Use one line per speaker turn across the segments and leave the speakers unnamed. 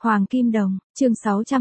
Hoàng Kim Đồng, chương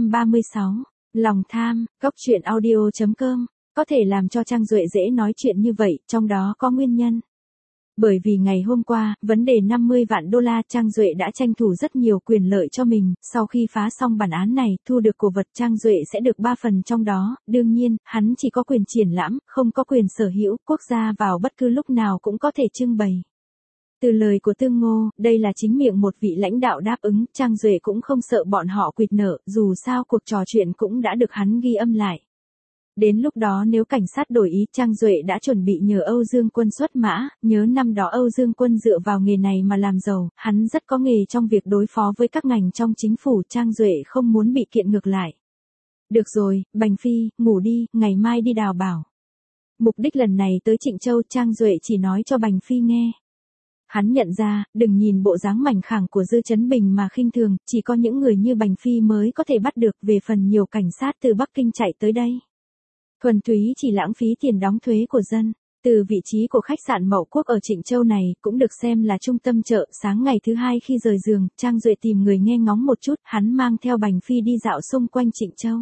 636, Lòng tham, Cốc truyện audio.com, có thể làm cho Trang Duệ dễ nói chuyện như vậy, trong đó có nguyên nhân. Bởi vì ngày hôm qua, vấn đề 50 vạn đô la Trang Duệ đã tranh thủ rất nhiều quyền lợi cho mình, sau khi phá xong bản án này, thu được cổ vật Trang Duệ sẽ được 3 phần trong đó, đương nhiên, hắn chỉ có quyền triển lãm, không có quyền sở hữu, quốc gia vào bất cứ lúc nào cũng có thể trưng bày. Từ lời của Tương Ngô, đây là chính miệng một vị lãnh đạo đáp ứng, Trang Duệ cũng không sợ bọn họ quỵt nợ, dù sao cuộc trò chuyện cũng đã được hắn ghi âm lại. Đến lúc đó nếu cảnh sát đổi ý, Trang Duệ đã chuẩn bị nhờ Âu Dương Quân xuất mã, nhớ năm đó Âu Dương Quân dựa vào nghề này mà làm giàu, hắn rất có nghề trong việc đối phó với các ngành trong chính phủ, Trang Duệ không muốn bị kiện ngược lại. Được rồi, Bành Phi, ngủ đi, ngày mai đi đào bảo. Mục đích lần này tới Trịnh Châu, Trang Duệ chỉ nói cho Bành Phi nghe. Hắn nhận ra, đừng nhìn bộ dáng mảnh khảnh của Dư Chấn Bình mà khinh thường, chỉ có những người như Bành Phi mới có thể bắt được, về phần nhiều cảnh sát từ Bắc Kinh chạy tới đây. Thuần túy chỉ lãng phí tiền đóng thuế của dân. Từ vị trí của khách sạn Mậu Quốc ở Trịnh Châu này, cũng được xem là trung tâm chợ, sáng ngày thứ hai khi rời giường, Trang Duệ tìm người nghe ngóng một chút, hắn mang theo Bành Phi đi dạo xung quanh Trịnh Châu.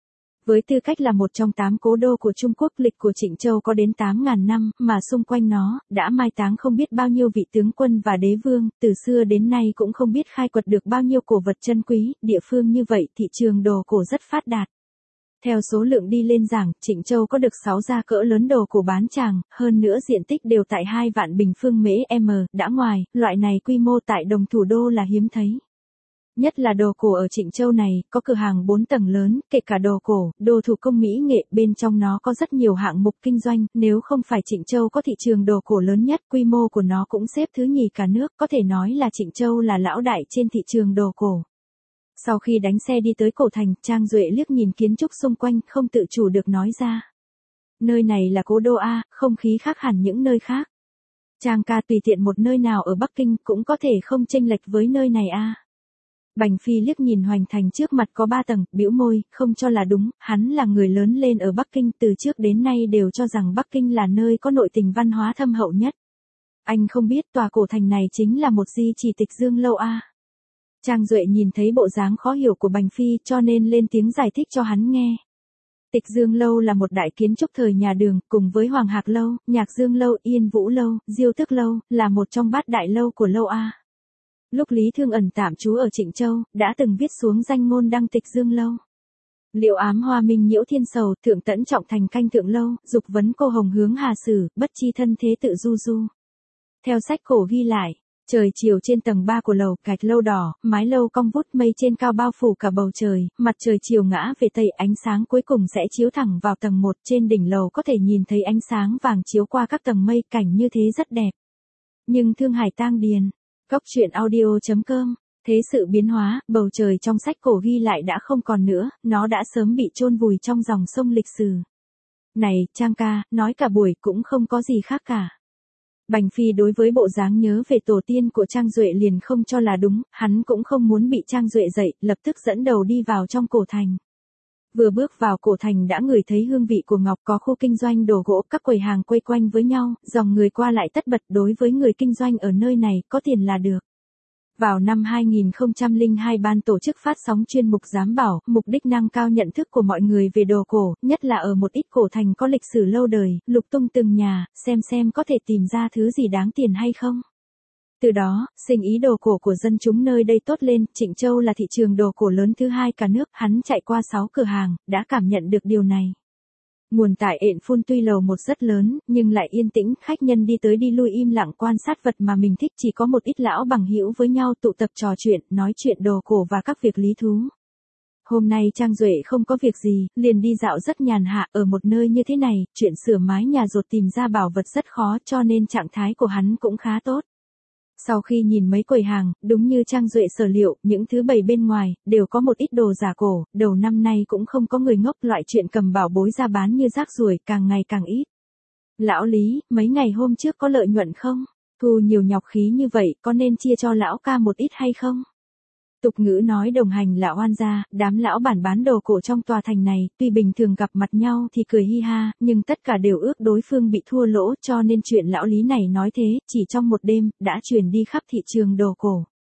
Với tư cách là một trong 8 cố đô của Trung Quốc, lịch của Trịnh Châu có đến 8.000 năm, mà xung quanh nó, đã mai táng không biết bao nhiêu vị tướng quân và đế vương, từ xưa đến nay cũng không biết khai quật được bao nhiêu cổ vật chân quý, địa phương như vậy, thị trường đồ cổ rất phát đạt. Theo số lượng đi lên giảng, Trịnh Châu có được 6 gia cỡ lớn đồ cổ bán chàng, hơn nữa diện tích đều tại 2 vạn bình phương mễ m, đã ngoài, loại này quy mô tại đồng thủ đô là hiếm thấy. Nhất là đồ cổ ở Trịnh Châu này, có cửa hàng 4 tầng lớn, kể cả đồ cổ, đồ thủ công mỹ nghệ, bên trong nó có rất nhiều hạng mục kinh doanh, nếu không phải Trịnh Châu có thị trường đồ cổ lớn nhất, quy mô của nó cũng xếp thứ nhì cả nước, có thể nói là Trịnh Châu là lão đại trên thị trường đồ cổ. Sau khi đánh xe đi tới cổ thành, Trang Duệ liếc nhìn kiến trúc xung quanh, không tự chủ được nói ra. Nơi này là cố đô A, không khí khác hẳn những nơi khác. Trang ca, tùy tiện một nơi nào ở Bắc Kinh cũng có thể không chênh lệch với nơi này A. Bành Phi liếc nhìn hoành thành trước mặt có 3 tầng, bĩu môi, không cho là đúng, hắn là người lớn lên ở Bắc Kinh, từ trước đến nay đều cho rằng Bắc Kinh là nơi có nội tình văn hóa thâm hậu nhất. Anh không biết tòa cổ thành này chính là một di chỉ Tịch Dương Lâu A. Trang Duệ nhìn thấy bộ dáng khó hiểu của Bành Phi cho nên lên tiếng giải thích cho hắn nghe. Tịch Dương Lâu là một đại kiến trúc thời nhà Đường, cùng với Hoàng Hạc Lâu, Nhạc Dương Lâu, Yên Vũ Lâu, Diêu Thức Lâu, là một trong 8 đại lâu của Lâu A. Lúc Lý Thương Ẩn tạm trú ở Trịnh Châu, đã từng viết xuống danh ngôn đăng Tịch Dương Lâu. Liệu ám hoa minh nhiễu thiên sầu, thượng tẫn trọng thành canh thượng lâu, dục vấn cô hồng hướng hà sử, bất chi thân thế tự du du. Theo sách cổ ghi lại, trời chiều trên tầng 3 của lầu, gạch lâu đỏ, mái lâu cong vút, mây trên cao bao phủ cả bầu trời, mặt trời chiều ngã về tây, ánh sáng cuối cùng sẽ chiếu thẳng vào tầng 1, trên đỉnh lầu có thể nhìn thấy ánh sáng vàng chiếu qua các tầng mây, cảnh như thế rất đẹp. Nhưng Thương Hải tang điền, Cốc truyện audio.com, thế sự biến hóa, bầu trời trong sách cổ ghi lại đã không còn nữa, nó đã sớm bị chôn vùi trong dòng sông lịch sử. Này, Trang ca, nói cả buổi cũng không có gì khác cả. Bành Phi đối với bộ dáng nhớ về tổ tiên của Trang Duệ liền không cho là đúng, hắn cũng không muốn bị Trang Duệ dậy, lập tức dẫn đầu đi vào trong cổ thành. Vừa bước vào cổ thành đã ngửi thấy hương vị của ngọc, có khu kinh doanh đồ gỗ, các quầy hàng quây quanh với nhau, dòng người qua lại tất bật, đối với người kinh doanh ở nơi này, có tiền là được. Vào năm 2002 ban tổ chức phát sóng chuyên mục giám bảo, mục đích nâng cao nhận thức của mọi người về đồ cổ, nhất là ở một ít cổ thành có lịch sử lâu đời, lục tung từng nhà, xem có thể tìm ra thứ gì đáng tiền hay không. Từ đó, sinh ý đồ cổ của dân chúng nơi đây tốt lên, Trịnh Châu là thị trường đồ cổ lớn thứ 2 cả nước, hắn chạy qua 6 cửa hàng, đã cảm nhận được điều này. Nguồn tại ện phun tuy lầu 1 rất lớn, nhưng lại yên tĩnh, khách nhân đi tới đi lui im lặng quan sát vật mà mình thích, chỉ có một ít lão bằng hữu với nhau tụ tập trò chuyện, nói chuyện đồ cổ và các việc lý thú. Hôm nay Trang Duệ không có việc gì, liền đi dạo rất nhàn hạ, ở một nơi như thế này, chuyện sửa mái nhà dột tìm ra bảo vật rất khó cho nên trạng thái của hắn cũng khá tốt. Sau khi nhìn mấy quầy hàng, đúng như Trang Duệ sở liệu, những thứ bày bên ngoài, đều có một ít đồ giả cổ, đầu năm nay cũng không có người ngốc, loại chuyện cầm bảo bối ra bán như rác ruồi, càng ngày càng ít. Lão Lý, mấy ngày hôm trước có lợi nhuận không? Thu nhiều nhọc khí như vậy, có nên chia cho lão ca một ít hay không? Tục ngữ nói đồng hành là oan gia, đám lão bản bán đồ cổ trong tòa thành này, tuy bình thường gặp mặt nhau thì cười hi ha, nhưng tất cả đều ước đối phương bị thua lỗ, cho nên chuyện lão Lý này nói thế, chỉ trong một đêm, đã truyền đi khắp thị trường đồ cổ.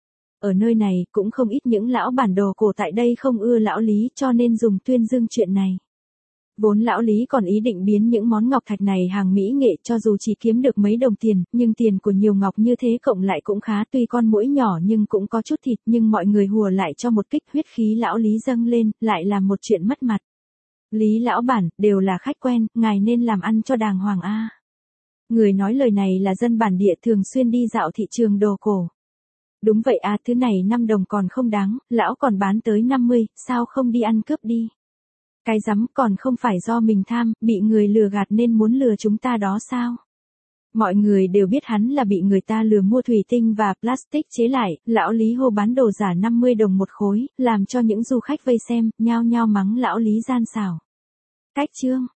ở nơi này cũng không ít những lão bản đồ cổ tại đây không ưa lão Lý cho nên dùng tuyên dương chuyện này. Vốn lão Lý còn ý định biến những món ngọc thạch này hàng mỹ nghệ cho dù chỉ kiếm được mấy đồng tiền, nhưng tiền của nhiều ngọc như thế cộng lại cũng khá, tuy con muỗi nhỏ nhưng cũng có chút thịt, nhưng mọi người hùa lại cho một kích, huyết khí lão Lý dâng lên, lại là một chuyện mất mặt. Lý lão bản, đều là khách quen, ngài nên làm ăn cho đàng hoàng a. Người nói lời này là dân bản địa thường xuyên đi dạo thị trường đồ cổ. Đúng vậy à, thứ này 5 đồng còn không đáng, lão còn bán tới 50, sao không đi ăn cướp đi. Cái rắm, còn không phải do mình tham, bị người lừa gạt nên muốn lừa chúng ta đó sao? Mọi người đều biết hắn là bị người ta lừa mua thủy tinh và plastic chế lại, lão Lý hô bán đồ giả 50 đồng một khối, làm cho những du khách vây xem, nhao nhao mắng lão Lý gian xảo. Cách chương